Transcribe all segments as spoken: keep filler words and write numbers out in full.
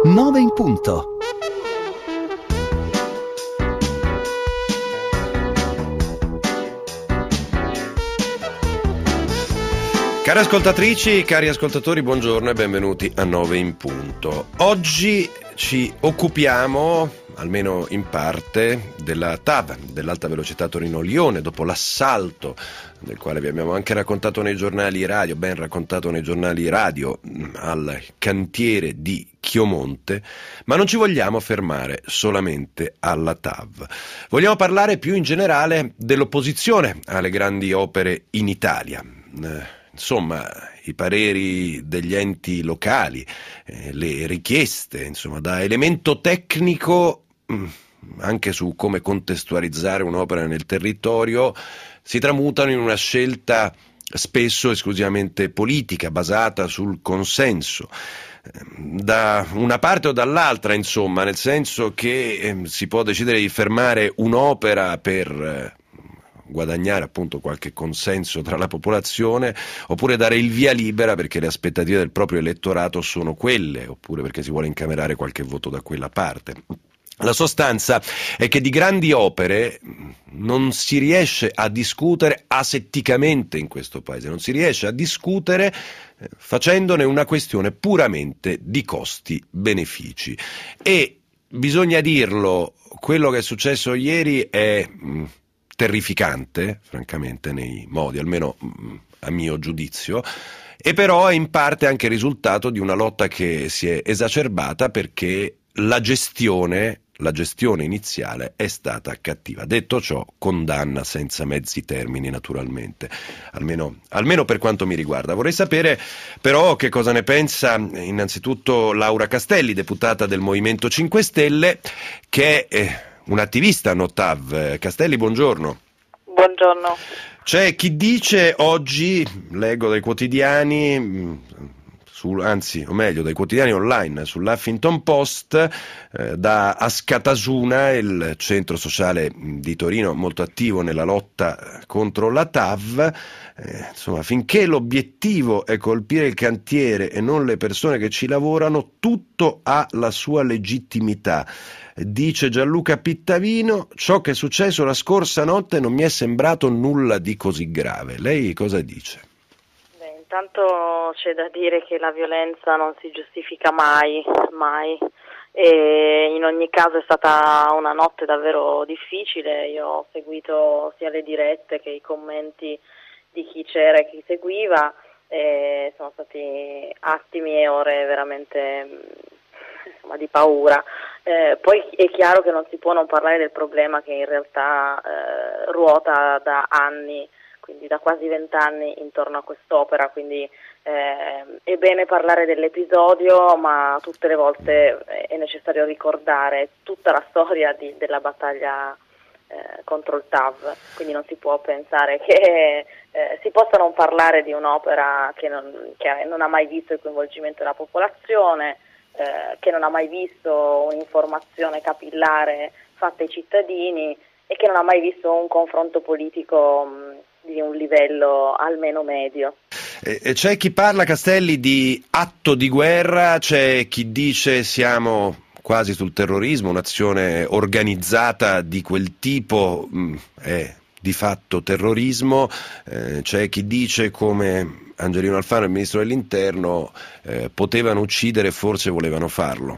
nove in punto. Cari ascoltatrici, cari ascoltatori, buongiorno e benvenuti a nove in punto. Oggi ci occupiamo, almeno in parte, della T A V, dell'alta velocità Torino-Lione, dopo l'assalto del quale vi abbiamo anche raccontato nei giornali radio, ben raccontato nei giornali radio, al cantiere di Chiomonte, ma non ci vogliamo fermare solamente alla T A V. Vogliamo parlare più in generale dell'opposizione alle grandi opere in Italia. Insomma, i pareri degli enti locali, eh, le richieste, insomma, da elemento tecnico mh, anche su come contestualizzare un'opera nel territorio, si tramutano in una scelta spesso esclusivamente politica, basata sul consenso. Da una parte o dall'altra, insomma, nel senso che eh, si può decidere di fermare un'opera per eh, guadagnare appunto qualche consenso tra la popolazione, oppure dare il via libera perché le aspettative del proprio elettorato sono quelle, oppure perché si vuole incamerare qualche voto da quella parte. La sostanza è che di grandi opere non si riesce a discutere asetticamente in questo paese, non si riesce a discutere facendone una questione puramente di costi-benefici. E bisogna dirlo, quello che è successo ieri è mh, terrificante, francamente, nei modi, almeno mh, a mio giudizio, e però è in parte anche il risultato di una lotta che si è esacerbata perché la gestione La gestione iniziale è stata cattiva. Detto ciò, condanna senza mezzi termini, naturalmente, almeno, almeno per quanto mi riguarda. Vorrei sapere però che cosa ne pensa innanzitutto Laura Castelli, deputata del Movimento cinque Stelle, che è eh, un'attivista no T A V. Castelli, buongiorno. Buongiorno. C'è chi dice oggi, leggo dai quotidiani, Su, anzi, o meglio, dai quotidiani online, sull'Huffington Post, eh, da Ascatasuna, il centro sociale di Torino molto attivo nella lotta contro la T A V, eh, insomma, finché l'obiettivo è colpire il cantiere e non le persone che ci lavorano, tutto ha la sua legittimità. Dice Gianluca Pittavino, ciò che è successo la scorsa notte non mi è sembrato nulla di così grave. Lei cosa dice? Intanto c'è da dire che la violenza non si giustifica mai, mai, e in ogni caso è stata una notte davvero difficile. Io ho seguito sia le dirette che i commenti di chi c'era e chi seguiva, e sono stati attimi e ore veramente insomma, di paura. Eh, poi è chiaro che non si può non parlare del problema che in realtà eh, ruota da anni, quindi da quasi vent'anni intorno a quest'opera, quindi eh, è bene parlare dell'episodio, ma tutte le volte è necessario ricordare tutta la storia di, della battaglia eh, contro il T A V, quindi non si può pensare che eh, si possa non parlare di un'opera che non, che non ha mai visto il coinvolgimento della popolazione, eh, che non ha mai visto un'informazione capillare fatta ai cittadini e che non ha mai visto un confronto politico mh, di un livello almeno medio. E c'è chi parla, Castelli, di atto di guerra, c'è chi dice siamo quasi sul terrorismo, un'azione organizzata di quel tipo mh, è di fatto terrorismo, eh, c'è chi dice come Angelino Alfano, il ministro dell'interno, eh, potevano uccidere, forse volevano farlo.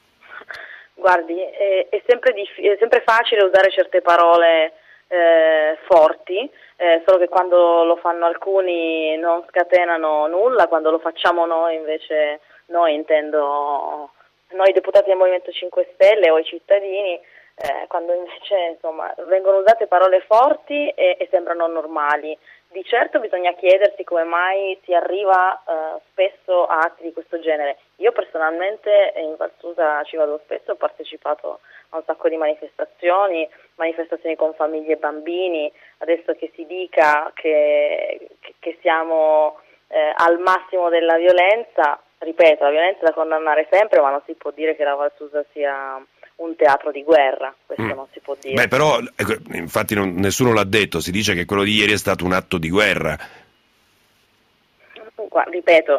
Guardi, è, è, sempre, diff- è sempre facile usare certe parole eh, forti, eh, solo che quando lo fanno alcuni non scatenano nulla, quando lo facciamo noi invece, noi intendo noi deputati del Movimento cinque Stelle o i cittadini, eh, quando invece insomma vengono usate parole forti e, e sembrano normali. Di certo bisogna chiedersi come mai si arriva eh, spesso a atti di questo genere. Io personalmente in Val Susa ci vado spesso, ho partecipato a un sacco di manifestazioni, manifestazioni con famiglie e bambini. Adesso che si dica che, che siamo eh, al massimo della violenza, ripeto, la violenza è da condannare sempre, ma non si può dire che la Val Susa sia un teatro di guerra, questo mm. non si può dire. Beh, però, infatti non, nessuno l'ha detto, si dice che quello di ieri è stato un atto di guerra. Guarda, ripeto,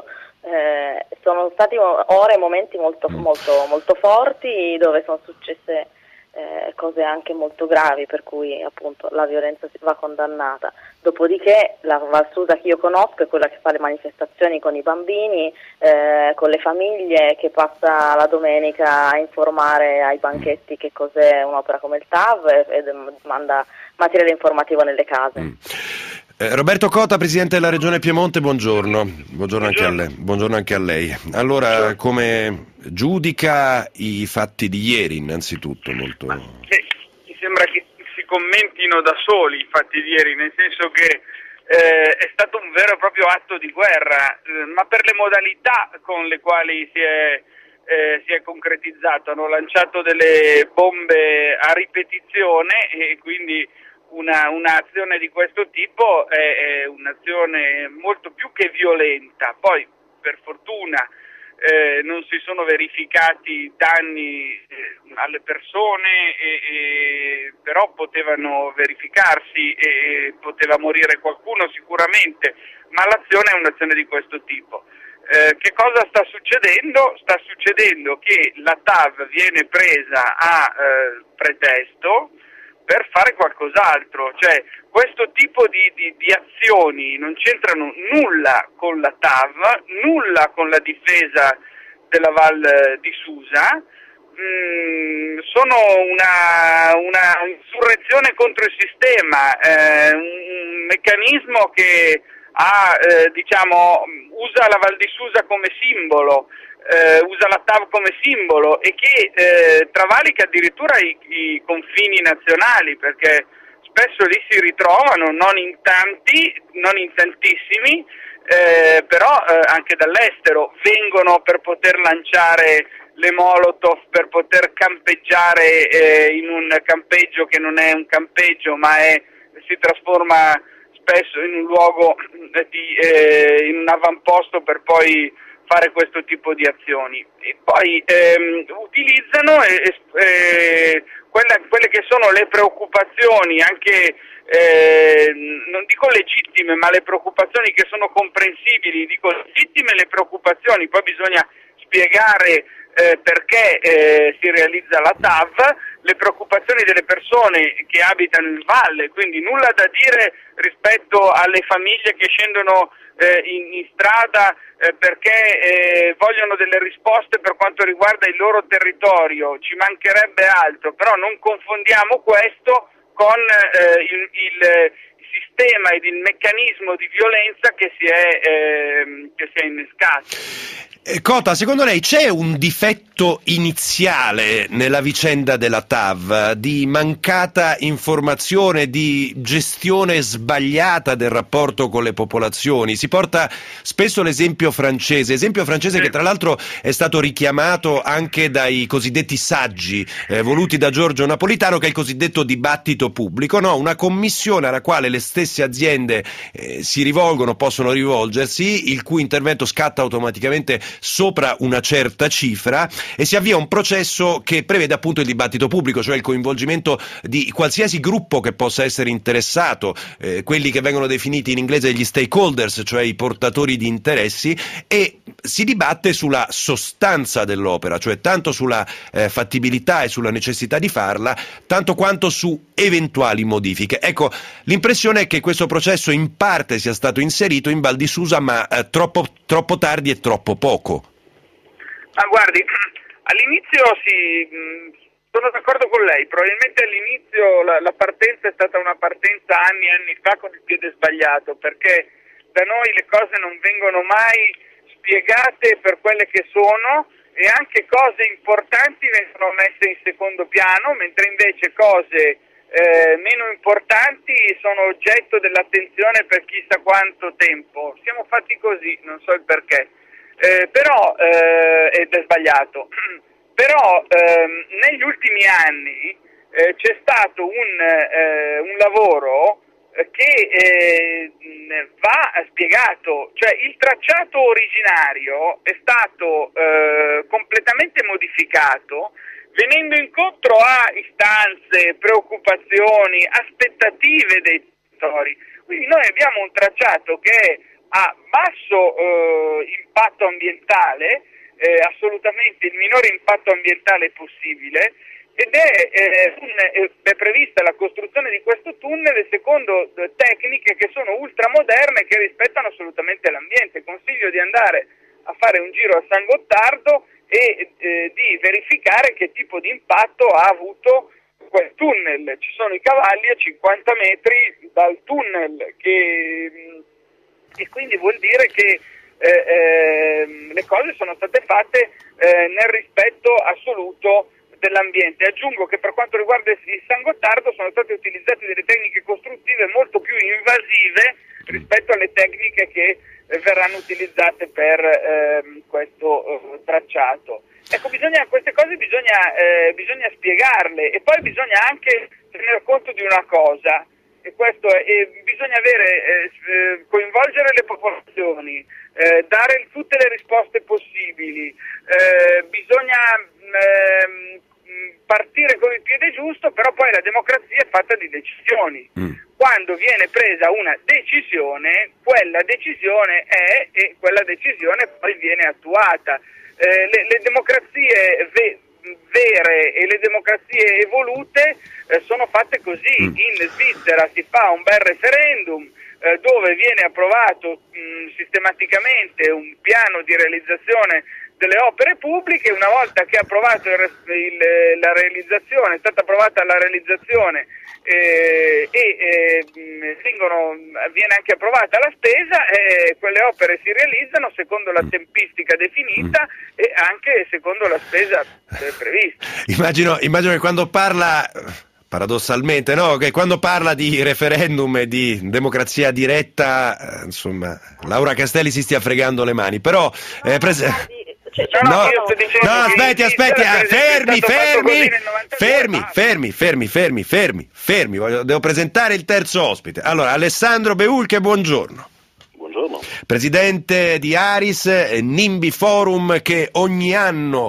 eh, sono stati ore e momenti molto, molto, molto forti dove sono successe eh, cose anche molto gravi, per cui appunto la violenza va condannata. Dopodiché la Val Susa che io conosco è quella che fa le manifestazioni con i bambini, eh, con le famiglie, che passa la domenica a informare ai banchetti che cos'è un'opera come il T A V e, e manda materiale informativo nelle case. Mm. Eh, Roberto Cota, Presidente della Regione Piemonte, buongiorno. Buongiorno, buongiorno. Anche a lei. Buongiorno anche a lei. Allora, buongiorno. Come giudica i fatti di ieri innanzitutto? Molto... Sì, mi sembra che si commentino da soli i fatti di ieri, nel senso che eh, è stato un vero e proprio atto di guerra, eh, ma per le modalità con le quali si è, eh, si è concretizzato. Hanno lanciato delle bombe a ripetizione e quindi Una, un'azione di questo tipo è, è un'azione molto più che violenta. Poi per fortuna eh, non si sono verificati danni eh, alle persone, e, e, però potevano verificarsi e poteva morire qualcuno sicuramente, ma l'azione è un'azione di questo tipo. Eh, che cosa sta succedendo? Sta succedendo che la T A V viene presa a eh, pretesto per fare qualcos'altro, cioè questo tipo di, di, di azioni non c'entrano nulla con la T A V, nulla con la difesa della Val di Susa, mm, sono una, una insurrezione contro il sistema, eh, un meccanismo che ha, eh, diciamo, usa la Val di Susa come simbolo, Uh, usa la T A V come simbolo e che uh, travalica addirittura i, i confini nazionali, perché spesso lì si ritrovano, non in tanti, non in tantissimi, uh, però uh, anche dall'estero vengono per poter lanciare le Molotov, per poter campeggiare uh, in un campeggio che non è un campeggio, ma è, si trasforma spesso in un luogo di, uh, in un avamposto per poi fare questo tipo di azioni. E poi ehm, utilizzano eh, eh, quella, quelle che sono le preoccupazioni, anche eh, non dico legittime, ma le preoccupazioni che sono comprensibili. Dico legittime le preoccupazioni, poi bisogna spiegare eh, perché eh, si realizza la T A V, le preoccupazioni delle persone che abitano in valle, quindi nulla da dire rispetto alle famiglie che scendono eh, in, in strada eh, perché eh, vogliono delle risposte per quanto riguarda il loro territorio, ci mancherebbe altro, però non confondiamo questo con eh, il, il sistema ed il meccanismo di violenza che si è, eh, che si è innescato. Cota, secondo lei c'è un difetto iniziale nella vicenda della T A V, di mancata informazione, di gestione sbagliata del rapporto con le popolazioni? Si porta spesso l'esempio francese, esempio francese che tra l'altro è stato richiamato anche dai cosiddetti saggi eh, voluti da Giorgio Napolitano, che è il cosiddetto dibattito pubblico, no? Una commissione alla quale le stesse aziende eh, si rivolgono, possono rivolgersi, il cui intervento scatta automaticamente sopra una certa cifra e si avvia un processo che prevede appunto il dibattito pubblico, cioè il coinvolgimento di qualsiasi gruppo che possa essere interessato, eh, quelli che vengono definiti in inglese gli stakeholders, cioè i portatori di interessi, e si dibatte sulla sostanza dell'opera, cioè tanto sulla eh, fattibilità e sulla necessità di farla, tanto quanto su eventuali modifiche. Ecco, l'impressione è che questo processo in parte sia stato inserito in Val di Susa, ma eh, troppo, troppo tardi e troppo poco. Ma guardi, all'inizio sì, sono d'accordo con lei, probabilmente all'inizio la, la partenza è stata una partenza anni e anni fa con il piede sbagliato, perché da noi le cose non vengono mai spiegate per quelle che sono e anche cose importanti vengono messe in secondo piano, mentre invece cose eh, meno importanti sono oggetto dell'attenzione per chissà quanto tempo. Siamo fatti così, non so il perché. Eh, però eh, ed è sbagliato però ehm, negli ultimi anni eh, c'è stato un, eh, un lavoro che eh, va spiegato, cioè il tracciato originario è stato eh, completamente modificato venendo incontro a istanze, preoccupazioni, aspettative dei territori. Quindi noi abbiamo un tracciato che è a basso eh, impatto ambientale, eh, assolutamente il minore impatto ambientale possibile, ed è, eh, un, è prevista la costruzione di questo tunnel secondo tecniche che sono ultramoderne e che rispettano assolutamente l'ambiente. Consiglio di andare a fare un giro a San Gottardo e eh, di verificare che tipo di impatto ha avuto quel tunnel. Ci sono i cavalli a cinquanta metri dal tunnel, che, e quindi vuol dire che eh, eh, le cose sono state fatte eh, nel rispetto assoluto dell'ambiente. Aggiungo che per quanto riguarda il San Gottardo sono state utilizzate delle tecniche costruttive molto più invasive rispetto alle tecniche che eh, verranno utilizzate per eh, questo eh, tracciato. Ecco, bisogna, queste cose bisogna, eh, bisogna spiegarle, e poi bisogna anche tener conto di una cosa, e questo è, e bisogna avere, eh, coinvolgere le popolazioni, eh, dare tutte le risposte possibili, eh, bisogna eh, partire con il piede giusto, però poi la democrazia è fatta di decisioni. Mm. Quando viene presa una decisione, quella decisione è, e quella decisione poi viene attuata. Eh, le, le democrazie ve, vere e le democrazie evolute eh, sono fatte così. Mm. In Svizzera si fa un bel referendum eh, dove viene approvato mh, sistematicamente un piano di realizzazione delle opere pubbliche. Una volta che è approvato il, il, la realizzazione, è stata approvata la realizzazione eh, e eh, vengono, viene anche approvata la spesa, eh, quelle opere si realizzano secondo la tempistica definita e anche secondo la spesa eh, prevista. Immagino, immagino che quando parla, paradossalmente, no, che quando parla di referendum e di democrazia diretta, eh, insomma, Laura Castelli si stia fregando le mani, però eh, pres- Cioè, no, no, io sto dicendo no, aspetti, aspetti, ah, fermi, fermi, fermi, fermi, fermi, fermi, fermi, fermi, voglio, devo presentare il terzo ospite. Allora, Alessandro Beulche, buongiorno. Buongiorno. Presidente di Aris, Nimby Forum, che ogni anno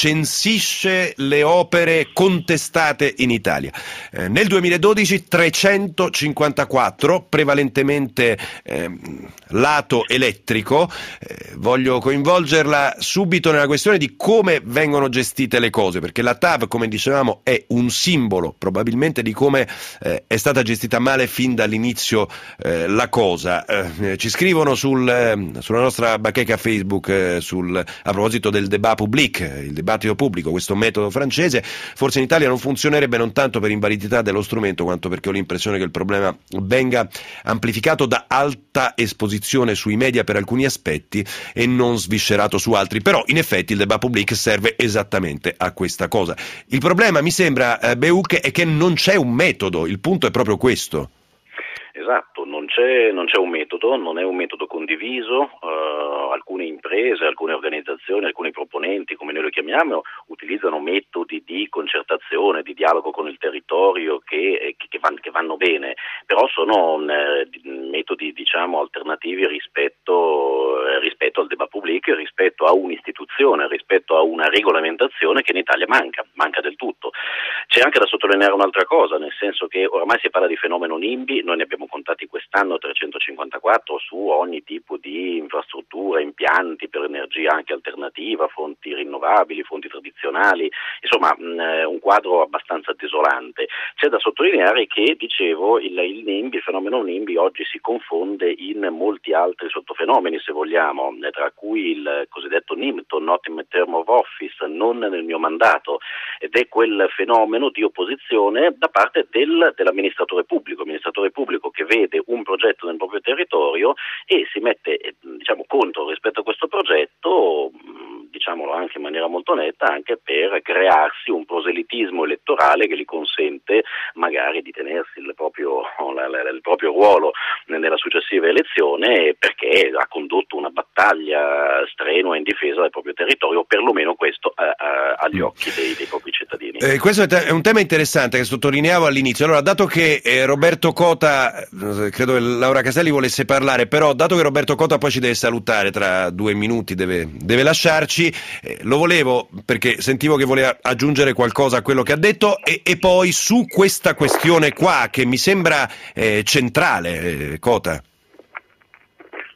censisce le opere contestate in Italia. Eh, nel duemiladodici trecentocinquantaquattro, prevalentemente eh, lato elettrico. Eh, voglio coinvolgerla subito nella questione di come vengono gestite le cose, perché la T A V, come dicevamo, è un simbolo probabilmente di come eh, è stata gestita male fin dall'inizio eh, la cosa. Eh, ci scrivono sul, eh, sulla nostra bacheca Facebook eh, sul, a proposito del débat public, il dibattito pubblico, questo metodo francese. Forse in Italia non funzionerebbe, non tanto per invalidità dello strumento quanto perché ho l'impressione che il problema venga amplificato da alta esposizione sui media per alcuni aspetti e non sviscerato su altri. Però in effetti il débat public serve esattamente a questa cosa. Il problema, mi sembra, eh, Beulche, è che non c'è un metodo, il punto è proprio questo. Esatto, non c'è, non c'è un metodo, non è un metodo condiviso. Uh, alcune imprese, alcune organizzazioni, alcuni proponenti, come noi lo chiamiamo, utilizzano metodi di concertazione, di dialogo con il territorio che, che, che, vanno, che vanno bene, però sono un, eh, metodi, diciamo, alternativi rispetto, eh, rispetto al débat public, rispetto a un'istituzione, rispetto a una regolamentazione che in Italia manca, manca del tutto. C'è anche da sottolineare un'altra cosa, nel senso che oramai si parla di fenomeno NIMBY, noi ne abbiamo contati quest'anno trecentocinquantaquattro su ogni tipo di infrastruttura, impianti per energia anche alternativa, fonti rinnovabili, fonti tradizionali, insomma mh, un quadro abbastanza desolante. C'è da sottolineare che, dicevo, il, il NIMBY, il fenomeno NIMBY oggi si confonde in molti altri sottofenomeni, se vogliamo, tra cui il cosiddetto NIMTO, not in term of office, non nel mio mandato, ed è quel fenomeno di opposizione da parte del, dell'amministratore pubblico, amministratore pubblico che vede un progetto nel proprio territorio e si mette, diciamo, contro rispetto a questo progetto, diciamolo anche in maniera molto netta, anche per crearsi un proselitismo elettorale che gli consente magari di tenersi il proprio, la, la, il proprio ruolo nella successiva elezione, perché ha condotto una battaglia strenua in difesa del proprio territorio, o perlomeno questo eh, eh, agli occhi dei, dei propri cittadini. Eh, questo è un tema interessante che sottolineavo all'inizio. Allora, dato che eh, Roberto Cota, credo che Laura Castelli volesse parlare, però dato che Roberto Cota poi ci deve salutare tra due minuti, deve, deve lasciarci, eh, lo volevo perché sentivo che voleva aggiungere qualcosa a quello che ha detto, e, e poi su questa questione qua che mi sembra eh, centrale, eh, Cota.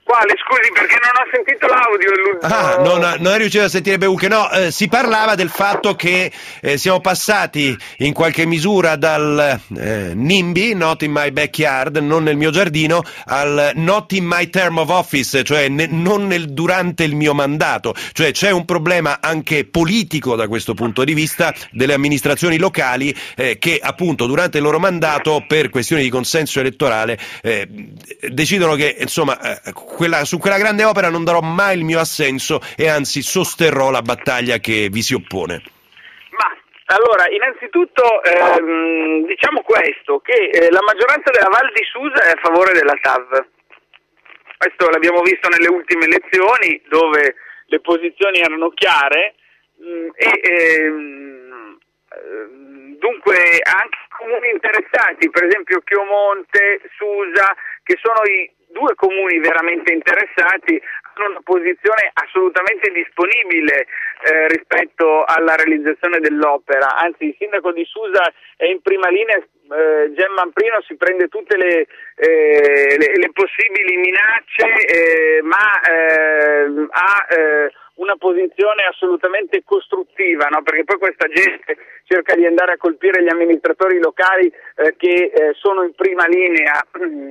Quale? Scusi, perché non ho sentito l'audio. Ah, non, non è riuscito a sentire Beuche. No, eh, si parlava del fatto che eh, siamo passati in qualche misura dal eh, NIMBY, not in my backyard, non nel mio giardino, al not in my term of office, cioè ne, non nel, durante il mio mandato. Cioè c'è un problema anche politico da questo punto di vista delle amministrazioni locali eh, che appunto durante il loro mandato, per questioni di consenso elettorale, eh, decidono che insomma eh, quella, su quella grande opera non darò mai il mio assenso e anzi sosterrò la battaglia che vi si oppone. Ma allora, innanzitutto ehm, diciamo questo, che eh, la maggioranza della Val di Susa è a favore della T A V. Questo l'abbiamo visto nelle ultime elezioni, dove le posizioni erano chiare mh, e ehm, dunque anche comuni interessati, per esempio Chiomonte, Susa, che sono i due comuni veramente interessati, hanno una posizione assolutamente disponibile eh, rispetto alla realizzazione dell'opera. Anzi, il sindaco di Susa è in prima linea, eh, Gemma Amprino si prende tutte le, eh, le, le possibili minacce, eh, ma eh, ha eh, una posizione assolutamente costruttiva, no? Perché poi questa gente cerca di andare a colpire gli amministratori locali eh, che eh, sono in prima linea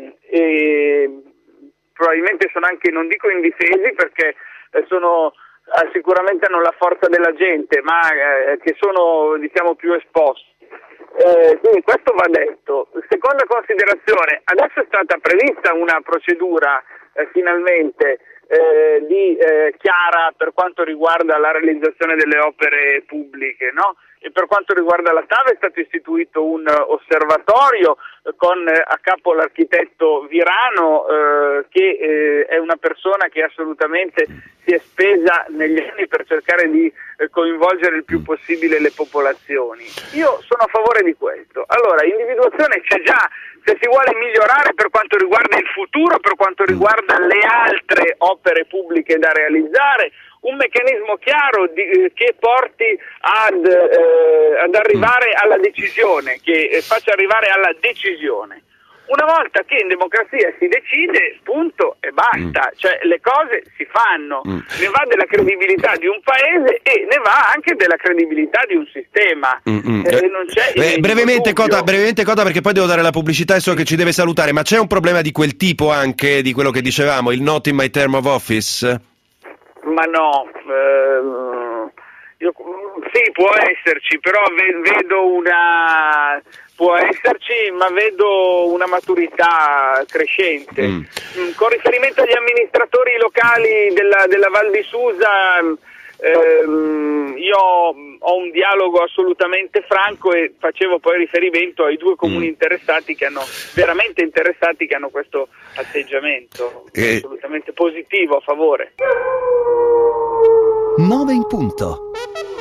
e probabilmente sono anche, non dico indifesi, perché eh, sono eh, sicuramente hanno la forza della gente, ma eh, che sono, diciamo, più esposti. Eh, quindi questo va detto. Seconda considerazione, adesso è stata prevista una procedura eh, finalmente eh, di eh, chiara per quanto riguarda la realizzazione delle opere pubbliche, no? E per quanto riguarda la T A V è stato istituito un osservatorio eh, con eh, a capo l'architetto Virano, eh, che eh, è una persona che assolutamente si è spesa negli anni per cercare di eh, coinvolgere il più possibile le popolazioni. Io sono a favore di questo. Allora, individuazione c'è già, se si vuole migliorare per quanto riguarda il futuro, per quanto riguarda le altre opere pubbliche da realizzare, un meccanismo chiaro di, eh, che porti ad, eh, ad arrivare alla decisione, che eh, faccia arrivare alla decisione. Una volta che in democrazia si decide, punto e basta, mm. cioè le cose si fanno, mm. ne va della credibilità di un paese e ne va anche della credibilità di un sistema. Mm-hmm. Eh, non c'è eh, brevemente Cota, brevemente Cota, perché poi devo dare la pubblicità e so che ci deve salutare, ma c'è un problema di quel tipo anche, di quello che dicevamo, il not in my term of office? Ma no, eh, io, sì, può esserci, però vedo una, può esserci, ma vedo una maturità crescente. Mm. Con riferimento agli amministratori locali della, della Val di Susa, ehm, io ho un dialogo assolutamente franco e facevo poi riferimento ai due comuni mm. interessati che hanno, veramente interessati, che hanno questo atteggiamento eh. assolutamente positivo a favore. nove in punto.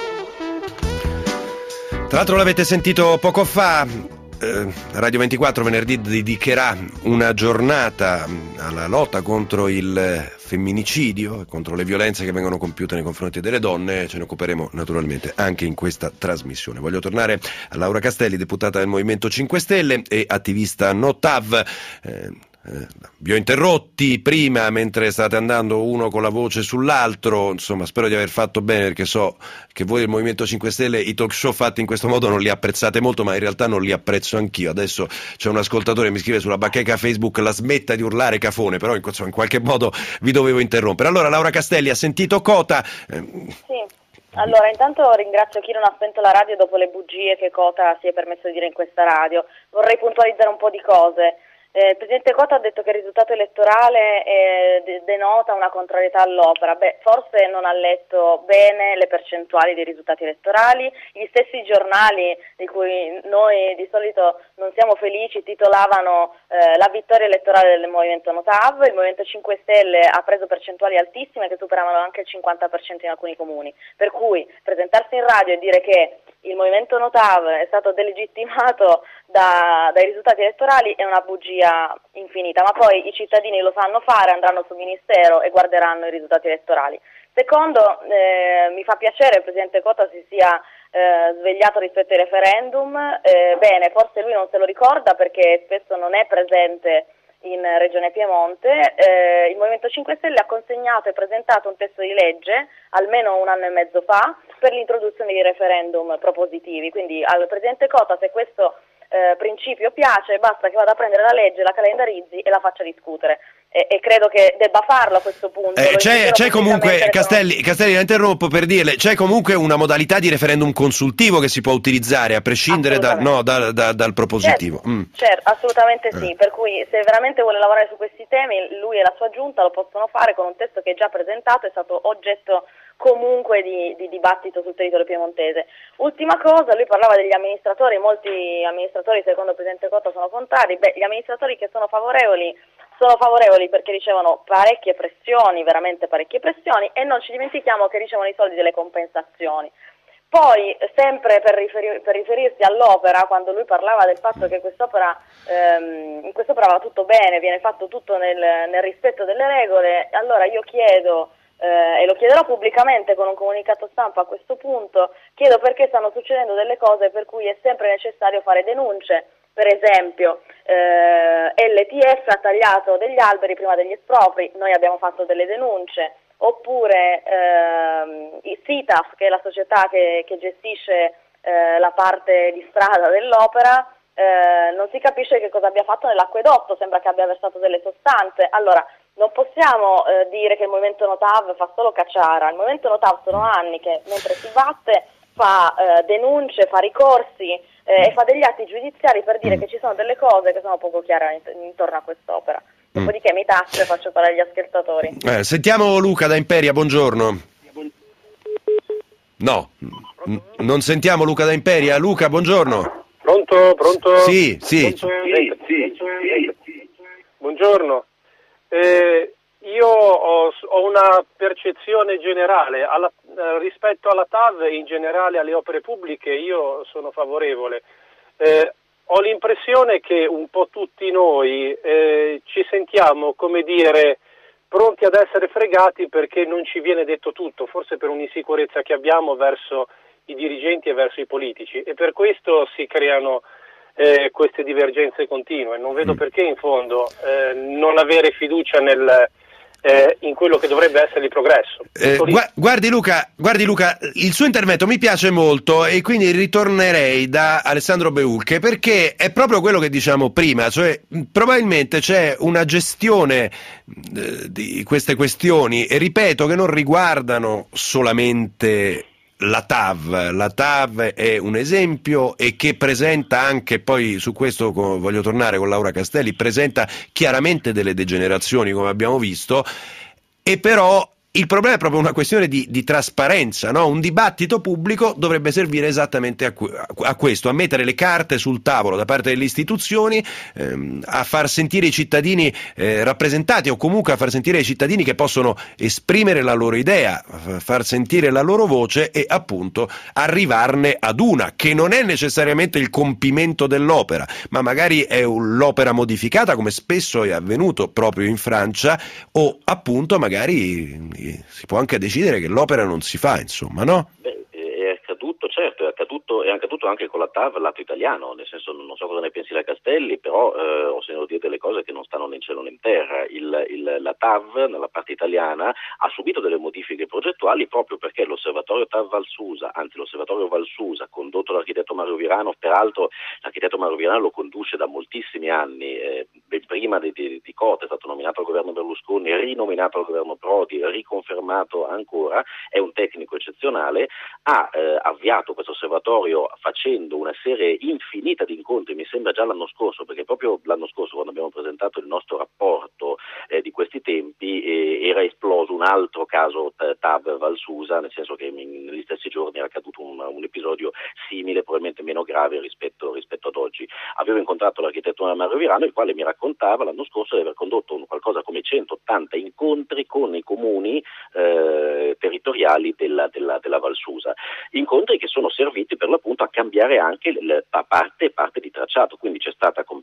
Tra l'altro l'avete sentito poco fa, eh, Radio ventiquattro venerdì dedicherà una giornata alla lotta contro il femminicidio e contro le violenze che vengono compiute nei confronti delle donne. Ce ne occuperemo naturalmente anche in questa trasmissione. Voglio tornare a Laura Castelli, deputata del Movimento cinque Stelle e attivista no T A V. Eh, Eh, vi ho interrotti prima mentre state andando uno con la voce sull'altro, insomma spero di aver fatto bene, perché so che voi del Movimento cinque Stelle i talk show fatti in questo modo non li apprezzate molto, ma in realtà non li apprezzo anch'io. Adesso c'è un ascoltatore che mi scrive sulla bacheca Facebook: la smetta di urlare cafone, però in, insomma, in qualche modo vi dovevo interrompere. Allora Laura Castelli, ha sentito Cota? Eh, sì. Allora, intanto ringrazio chi non ha spento la radio dopo le bugie che Cota si è permesso di dire in questa radio. Vorrei puntualizzare un po' di cose. Eh, il Presidente Cota ha detto che il risultato elettorale eh, de- denota una contrarietà all'opera. Beh, forse non ha letto bene le percentuali dei risultati elettorali. Gli stessi giornali di cui noi di solito non siamo felici titolavano eh, la vittoria elettorale del Movimento no T A V. Il Movimento cinque Stelle ha preso percentuali altissime che superavano anche il cinquanta per cento in alcuni comuni. Per cui presentarsi in radio e dire che il Movimento no T A V è stato delegittimato da, dai risultati elettorali è una bugia infinita, ma poi i cittadini lo sanno fare, andranno sul Ministero e guarderanno i risultati elettorali. Secondo, eh, mi fa piacere il Presidente Cota si sia eh, svegliato rispetto ai referendum, eh, bene, forse lui non se lo ricorda perché spesso non è presente in Regione Piemonte, eh, il Movimento cinque Stelle ha consegnato e presentato un testo di legge almeno un anno e mezzo fa per l'introduzione di referendum propositivi, quindi al Presidente Cota, se questo eh, principio piace, basta che vada a prendere la legge, la calendarizzi e la faccia discutere. E, e credo che debba farlo a questo punto. Eh, c'è, c'è comunque, Castelli, Castelli la interrompo per dirle, c'è comunque una modalità di referendum consultivo che si può utilizzare a prescindere da, no, da, da, dal propositivo. Certo, mm. certo, assolutamente sì, eh. per cui se veramente vuole lavorare su questi temi, lui e la sua giunta lo possono fare con un testo che è già presentato, è stato oggetto comunque di, di dibattito sul territorio piemontese. Ultima cosa, lui parlava degli amministratori, molti amministratori secondo il Presidente Cota sono contrari. Beh, gli amministratori che sono favorevoli sono favorevoli perché ricevono parecchie pressioni, veramente parecchie pressioni, e non ci dimentichiamo che ricevono i soldi delle compensazioni. Poi, sempre per, riferi- per riferirsi all'opera, quando lui parlava del fatto che quest'opera, ehm, in quest'opera va tutto bene, viene fatto tutto nel, nel rispetto delle regole, allora io chiedo, eh, e lo chiederò pubblicamente con un comunicato stampa a questo punto, chiedo perché stanno succedendo delle cose per cui è sempre necessario fare denunce. Per esempio, eh, L T F ha tagliato degli alberi prima degli espropri, noi abbiamo fatto delle denunce, oppure ehm, il S I T A F, che è la società che, che gestisce eh, la parte di strada dell'opera, eh, non si capisce che cosa abbia fatto nell'acquedotto, sembra che abbia versato delle sostanze. Allora, non possiamo eh, dire che il Movimento Notav fa solo cacciara, il Movimento Notav sono anni che mentre si batte fa eh, denunce, fa ricorsi eh, e fa degli atti giudiziari per dire mm. che ci sono delle cose che sono poco chiare intorno a quest'opera. Dopodiché mm. mi taccio e faccio parlare agli ascoltatori. Eh, sentiamo Luca da Imperia, buongiorno. No, n- non sentiamo Luca da Imperia. Luca, buongiorno. Pronto, pronto? Sì, sì. Pronto? Sì, sì, sì. Buongiorno. Eh, io ho, ho una percezione generale alla, eh, rispetto alla T A V e in generale alle opere pubbliche. Io sono favorevole. Eh, ho l'impressione che un po' tutti noi eh, ci sentiamo, come dire, pronti ad essere fregati perché non ci viene detto tutto, forse per un'insicurezza che abbiamo verso i dirigenti e verso i politici, e per questo si creano eh, queste divergenze continue. Non vedo perché in fondo eh, non avere fiducia nel Eh, in quello che dovrebbe essere il progresso. Eh, gu- guardi Luca, guardi Luca, il suo intervento mi piace molto e quindi ritornerei da Alessandro Beulche, perché è proprio quello che diciamo prima, cioè probabilmente c'è una gestione eh, di queste questioni, e ripeto che non riguardano solamente la T A V. La T A V è un esempio e che presenta anche, poi su questo voglio tornare con Laura Castelli, presenta chiaramente delle degenerazioni come abbiamo visto, e però il problema è proprio una questione di, di trasparenza, no? Un dibattito pubblico dovrebbe servire esattamente a, a questo, a mettere le carte sul tavolo da parte delle istituzioni, ehm, a far sentire i cittadini eh, rappresentati, o comunque a far sentire i cittadini che possono esprimere la loro idea, far sentire la loro voce e appunto arrivarne ad una, che non è necessariamente il compimento dell'opera, ma magari è un, l'opera modificata, come spesso è avvenuto proprio in Francia, o appunto magari si può anche decidere che l'opera non si fa, insomma, no? Beh, è accaduto, certo, è accaduto, è accaduto anche con la T A V lato italiano, nel senso, non so cosa ne pensi la Castelli, però eh, ho sentito dire delle cose che non stanno né in cielo né in terra. Il, il, la T A V nella parte italiana ha subito delle modifiche progettuali proprio perché l'osservatorio T A V Valsusa, anzi l'osservatorio Valsusa, condotto dall'architetto Mario Virano, peraltro l'architetto Mario Virano lo conduce da moltissimi anni, eh, ben prima di, di, di Cota, è stato nominato al governo Berlusconi, rinominato al governo Prodi, riconfermato ancora, è un tecnico eccezionale, ha eh, avviato questo osservatorio facendo una serie infinita di incontri, mi sembra già l'anno scorso, perché proprio l'anno scorso quando abbiamo presentato il nostro rapporto eh, di questi tempi eh, era esploso un altro caso T A V Valsusa, nel senso che in, negli stessi giorni era accaduto un, un episodio simile, probabilmente meno grave rispetto, rispetto ad oggi. Avevo incontrato l'architetto Mario Virano, il quale mi raccontava l'anno scorso di aver condotto un, qualcosa come centottanta incontri con i comuni eh, territoriali della, della, della Valsusa, incontri che sono serviti per l'appunto a cambiare anche le, parte, parte di tracciato, quindi c'è stata compensazione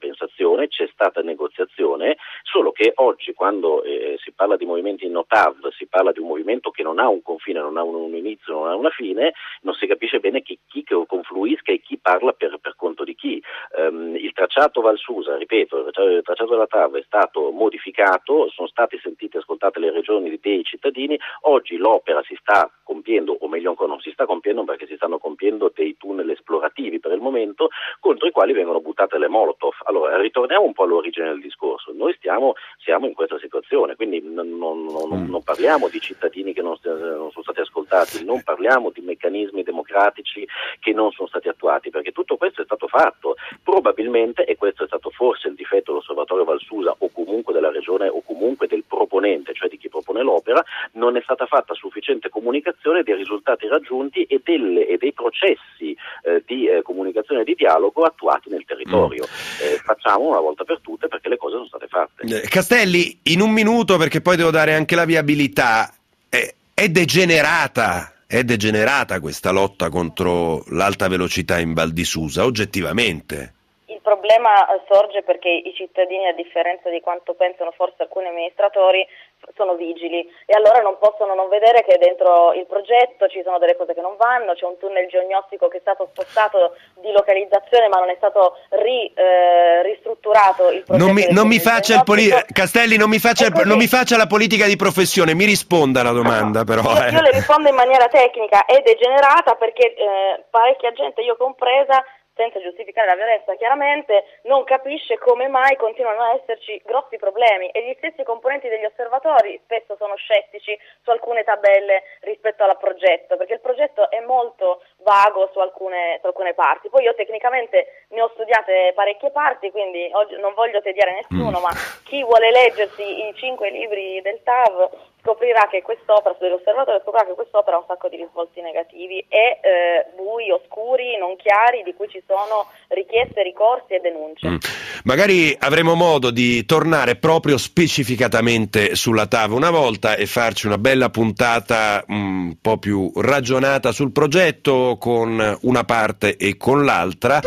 negoziazione, c'è stata negoziazione, solo che oggi quando eh, si parla di movimenti no T A V, si parla di un movimento che non ha un confine, non ha un, un inizio, non ha una fine, non si capisce bene chi, chi confluisca e chi parla per, per conto di chi. Um, il tracciato Valsusa, ripeto, il tracciato, il tracciato della T A V è stato modificato, sono state sentite e ascoltate le regioni dei cittadini, oggi l'opera si sta compiendo, o meglio ancora non si sta compiendo perché si stanno compiendo dei tunnel esplorativi per il momento, contro i quali vengono buttate le molotov. Allora, ritorniamo un po' all'origine del discorso. Noi stiamo, siamo in questa situazione, quindi non, non, non, non parliamo di cittadini che non, non sono stati ascoltati, non parliamo di meccanismi democratici che non sono stati attuati, perché tutto questo è stato fatto. Probabilmente, e questo è stato forse il difetto dell'Osservatorio Valsusa, o comunque della regione, o comunque del proponente, cioè di chi propone l'opera, non è stata fatta sufficiente comunicazione dei risultati raggiunti e, delle, e dei processi eh, di eh, comunicazione e di dialogo attuati nel territorio. Mm. Eh, facciamo una volta per tutte, perché le cose sono state fatte. Castelli, in un minuto, perché poi devo dare anche la viabilità, è, è degenerata è degenerata questa lotta contro l'alta velocità in Val di Susa, oggettivamente. Il problema sorge perché i cittadini, a differenza di quanto pensano forse alcuni amministratori, sono vigili e allora non possono non vedere che dentro il progetto ci sono delle cose che non vanno, c'è un tunnel geognostico che è stato spostato di localizzazione ma non è stato ri, eh, ristrutturato il progetto. Non mi, non mi faccia il poli- Castelli, non mi faccia, il, non mi faccia la politica di professione, mi risponda alla domanda. No, però. Io, eh. io le rispondo in maniera tecnica, è degenerata perché eh, parecchia gente, io compresa, senza giustificare la violenza chiaramente, non capisce come mai continuano a esserci grossi problemi e gli stessi componenti degli osservatori spesso sono scettici su alcune tabelle rispetto al progetto, perché il progetto è molto vago su alcune, su alcune parti. Poi io tecnicamente ne ho studiate parecchie parti, quindi oggi non voglio tediare nessuno, mm. ma chi vuole leggersi i cinque libri del T A V scoprirà che quest'opera, dell'osservatorio scoprirà che quest'opera ha un sacco di risvolti negativi e eh, bui, oscuri, non chiari, di cui ci sono richieste, ricorsi e denunce. Mm. Magari avremo modo di tornare proprio specificatamente sulla T A V una volta e farci una bella puntata un po' più ragionata sul progetto, con una parte e con l'altra.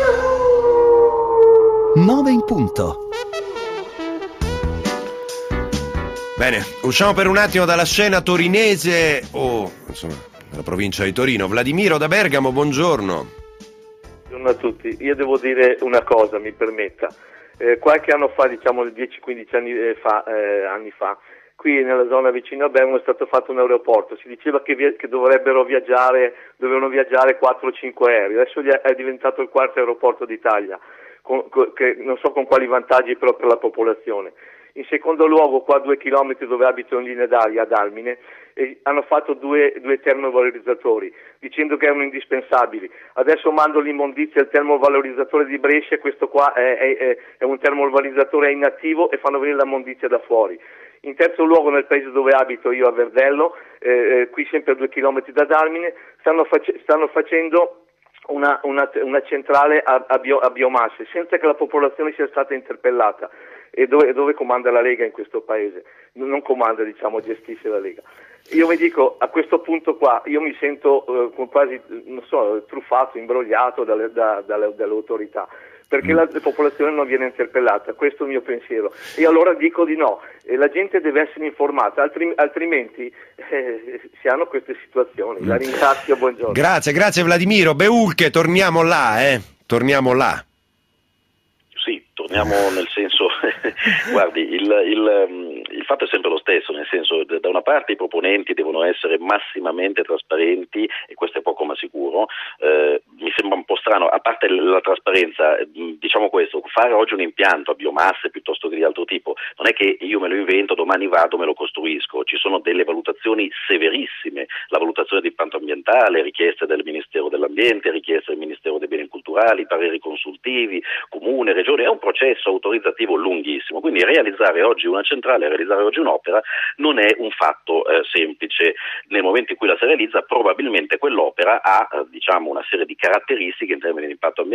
nove in punto. Bene, usciamo per un attimo dalla scena torinese o insomma dalla provincia di Torino. Vladimiro da Bergamo, buongiorno. Buongiorno a tutti. Io devo dire una cosa, mi permetta. Eh, qualche anno fa, diciamo dieci quindici anni fa, eh, anni fa, qui nella zona vicino a Bergamo è stato fatto un aeroporto. Si diceva che, via- che dovrebbero viaggiare, dovevano viaggiare quattro o cinque aerei. Adesso è diventato il quarto aeroporto d'Italia, con, con, che non so con quali vantaggi però per la popolazione. In secondo luogo, qua a due chilometri dove abito in linea d'aria, ad Almine, eh, hanno fatto due, due termovalorizzatori, dicendo che erano indispensabili. Adesso mando l'immondizia al termovalorizzatore di Brescia, questo qua è, è, è un termovalorizzatore inattivo e fanno venire la immondizia da fuori. In terzo luogo, nel paese dove abito io, a Verdello, eh, qui sempre a due chilometri da Dalmine, stanno, face- stanno facendo una, una, una centrale a, a, bio, a biomasse, senza che la popolazione sia stata interpellata. E dove, dove comanda la Lega in questo paese? Non comanda, diciamo, gestisce la Lega. Io vi dico, a questo punto qua, io mi sento eh, quasi, non so, truffato, imbrogliato dalle, da, dalle, dalle autorità, perché la, la popolazione non viene interpellata, questo è il mio pensiero. E allora dico di no, e la gente deve essere informata, altri, altrimenti eh, si hanno queste situazioni. La ringrazio, buongiorno. Grazie, grazie Vladimiro. Beulche, torniamo là, eh, torniamo là. Sì, torniamo nel senso, guardi, il, il, il fatto è sempre lo stesso, nel senso, da una parte i proponenti devono essere massimamente trasparenti, e questo è poco ma sicuro. Eh, mi sembra un po' strano, a parte la trasparenza, diciamo questo, fare oggi un impianto a biomasse piuttosto che di altro tipo, non è che io me lo invento, domani vado, me lo costruisco, ci sono delle valutazioni severissime, la valutazione di impatto ambientale, richieste del Ministero dell'Ambiente, richieste del Ministero dei Beni Culturali, pareri consultivi, comune, regione, è un processo autorizzativo lunghissimo, quindi realizzare oggi una centrale, realizzare oggi un'opera non è un fatto eh, semplice. Nel momento in cui la si realizza, probabilmente quell'opera ha eh, diciamo una serie di caratteristiche in termini di impatto ambientale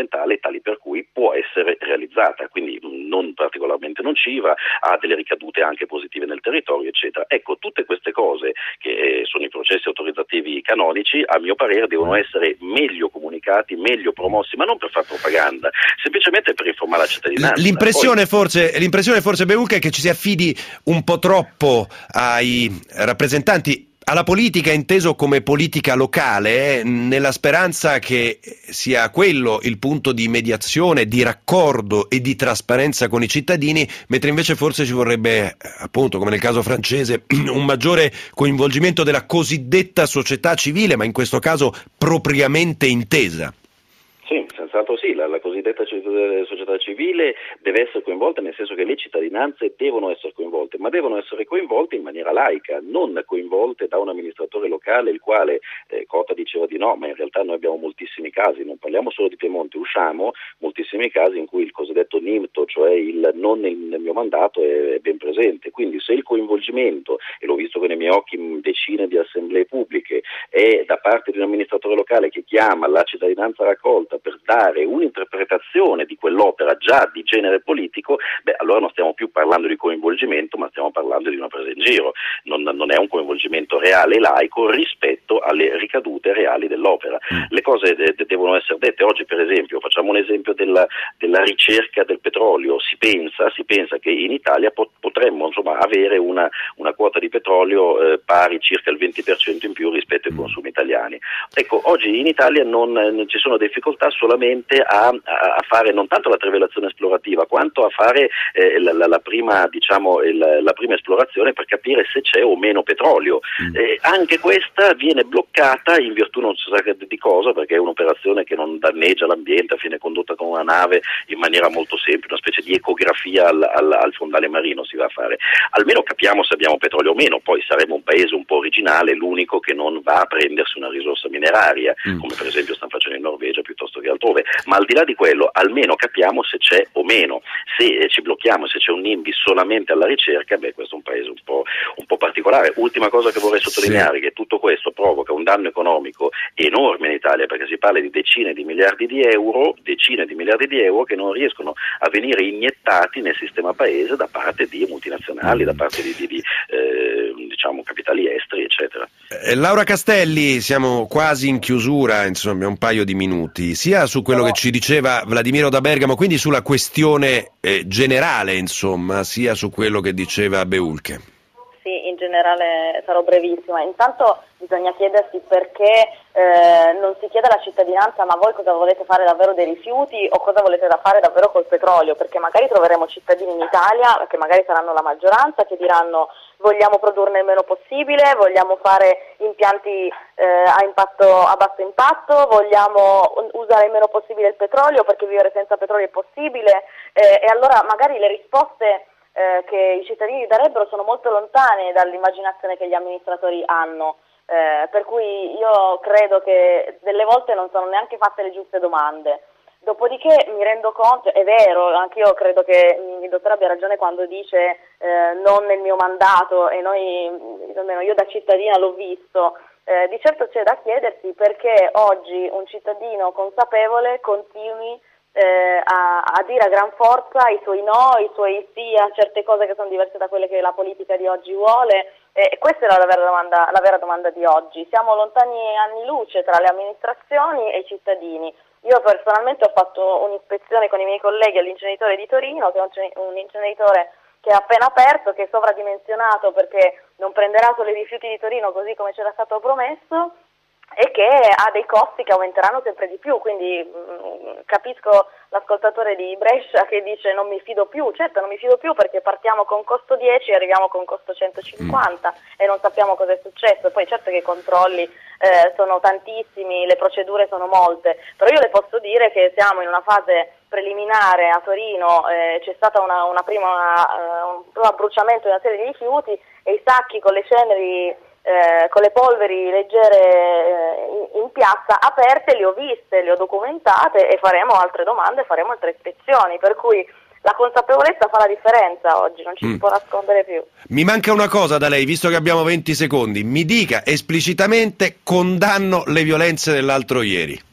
ambientale tali per cui può essere realizzata, quindi non particolarmente nociva, ha delle ricadute anche positive nel territorio, eccetera. Ecco, tutte queste cose che sono i processi autorizzativi canonici, a mio parere devono essere meglio comunicati, meglio promossi, ma non per fare propaganda, semplicemente per informare la cittadinanza. L'impressione Poi... forse, l'impressione forse Beulke è che ci si affidi un po' troppo ai rappresentanti, alla politica inteso come politica locale, eh, nella speranza che sia quello il punto di mediazione, di raccordo e di trasparenza con i cittadini, mentre invece forse ci vorrebbe, appunto come nel caso francese, un maggiore coinvolgimento della cosiddetta società civile, ma in questo caso propriamente intesa. Sì, senz'altro sì, la, la cosiddetta società civile deve essere coinvolta, nel senso che le cittadinanze devono essere coinvolte, ma devono essere coinvolte in maniera laica, non coinvolte da un amministratore locale il quale, eh, Cota diceva di no, ma in realtà noi abbiamo moltissimi casi, non parliamo solo di Piemonte, usciamo moltissimi casi in cui il cosiddetto N I M T O, cioè il non nel, nel mio mandato, è, è ben presente, quindi se il coinvolgimento, e l'ho visto con i miei occhi in decine di assemblee pubbliche, è da parte di un amministratore locale che chiama la cittadinanza raccolta per dare un'interpretazione di quell'opera già di genere politico, beh allora non stiamo più parlando di coinvolgimento, ma stiamo parlando di una presa in giro, non, non è un coinvolgimento reale e laico rispetto alle ricadute reali dell'opera. Le cose de- de- devono essere dette. Oggi per esempio, facciamo un esempio della, della ricerca del petrolio, si pensa, si pensa che in Italia pot- potremmo insomma avere una, una quota di petrolio eh, pari circa il venti per cento in più rispetto ai consumi italiani. Ecco, oggi in Italia non, non ci sono difficoltà solamente a, a fare non tanto la trivelazione esplorativa quanto a fare eh, la, la, la prima diciamo il, la prima esplorazione per capire se c'è o meno petrolio. Mm. Eh, anche questa viene bloccata in virtù non si sa di cosa, perché è un'operazione che non danneggia l'ambiente, viene condotta con una nave in maniera molto semplice, una specie di ecografia al, al, al fondale marino si va a fare. Almeno capiamo se abbiamo petrolio o meno, poi saremo un paese un po' originale, l'unico che non va a prendersi una risorsa mineraria, mm. come per esempio stanno facendo in Norvegia piuttosto che altrove, ma al di là di quello almeno capiamo se c'è o meno. Se eh, ci blocchiamo, se c'è un NIMBY solamente alla ricerca, beh questo è un paese un po', un po' particolare. Ultima cosa che vorrei sottolineare, sì, che tutto questo provoca un danno economico enorme in Italia, perché si parla di decine di miliardi di euro, decine di miliardi di euro che non riescono a venire iniettati nel sistema paese da parte di multinazionali, da parte di, di, di eh, diciamo capitali esteri, eccetera. Eh, Laura Castelli, siamo quasi in chiusura, insomma abbiamo un paio di minuti, sia su quello no. che ci diceva Vladimiro da Bergamo, quindi sulla questione eh, generale, insomma, sia su quello che diceva Beulke. Sì, in generale sarò brevissima. Intanto bisogna chiedersi perché eh, non si chiede alla cittadinanza ma voi cosa volete fare davvero dei rifiuti o cosa volete da fare davvero col petrolio, perché magari troveremo cittadini in Italia, che magari saranno la maggioranza, che diranno vogliamo produrne il meno possibile, vogliamo fare impianti eh, a impatto a basso impatto, vogliamo usare il meno possibile il petrolio perché vivere senza petrolio è possibile, eh, e allora magari le risposte eh, che i cittadini darebbero sono molto lontane dall'immaginazione che gli amministratori hanno. Eh, per cui io credo che delle volte non sono neanche fatte le giuste domande. Dopodiché mi rendo conto, è vero, anch'io credo che il dottore abbia ragione quando dice eh, non nel mio mandato, e noi, almeno io da cittadina l'ho visto, eh, di certo c'è da chiedersi perché oggi un cittadino consapevole continui eh, a, a dire a gran forza i suoi no, i suoi sì a certe cose che sono diverse da quelle che la politica di oggi vuole. E questa è la vera domanda, la vera domanda di oggi. Siamo lontani anni luce tra le amministrazioni e i cittadini. Io personalmente ho fatto un'ispezione con i miei colleghi all'inceneritore di Torino, che è un inceneritore che è appena aperto, che è sovradimensionato perché non prenderà solo i rifiuti di Torino così come c'era stato promesso, e che ha dei costi che aumenteranno sempre di più, quindi mh, capisco l'ascoltatore di Brescia che dice non mi fido più. Certo non mi fido più perché partiamo con costo dieci e arriviamo con costo centocinquanta mm. e non sappiamo cosa è successo. Poi certo che i controlli eh, sono tantissimi, le procedure sono molte, però io le posso dire che siamo in una fase preliminare a Torino, eh, c'è stata una, una prima, uh, un primo abbruciamento di una serie di rifiuti e i sacchi con le ceneri Eh, con le polveri leggere eh, in, in piazza aperte li ho viste, le ho documentate e faremo altre domande, faremo altre ispezioni, per cui la consapevolezza fa la differenza oggi, non ci mm. si può nascondere più. Mi manca una cosa da lei, visto che abbiamo venti secondi, mi dica esplicitamente condanno le violenze dell'altro ieri.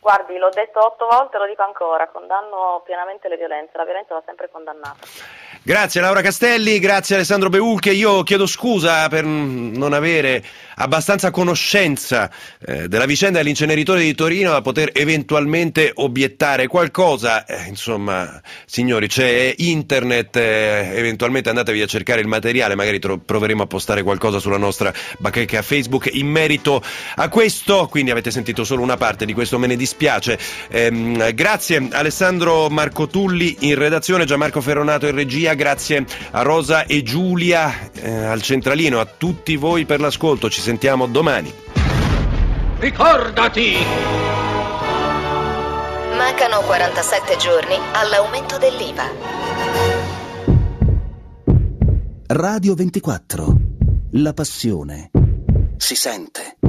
Guardi, l'ho detto otto volte, lo dico ancora, condanno pienamente le violenze, la violenza va sempre condannata. Grazie Laura Castelli, grazie Alessandro Beulche. Io chiedo scusa per non avere abbastanza conoscenza eh, della vicenda dell'inceneritore di Torino da poter eventualmente obiettare qualcosa. Eh, insomma, signori, c'è internet, eh, eventualmente andatevi a cercare il materiale, magari tro- proveremo a postare qualcosa sulla nostra bacheca Facebook in merito a questo, quindi avete sentito solo una parte di questo, me ne dispiace. Eh, grazie Alessandro Marcotulli in redazione, Gianmarco Ferronato in regia. Grazie a Rosa e Giulia eh, al centralino, a tutti voi per l'ascolto, ci sentiamo domani. Ricordati! Mancano quarantasette giorni all'aumento dell'I V A. Radio ventiquattro, la passione si sente.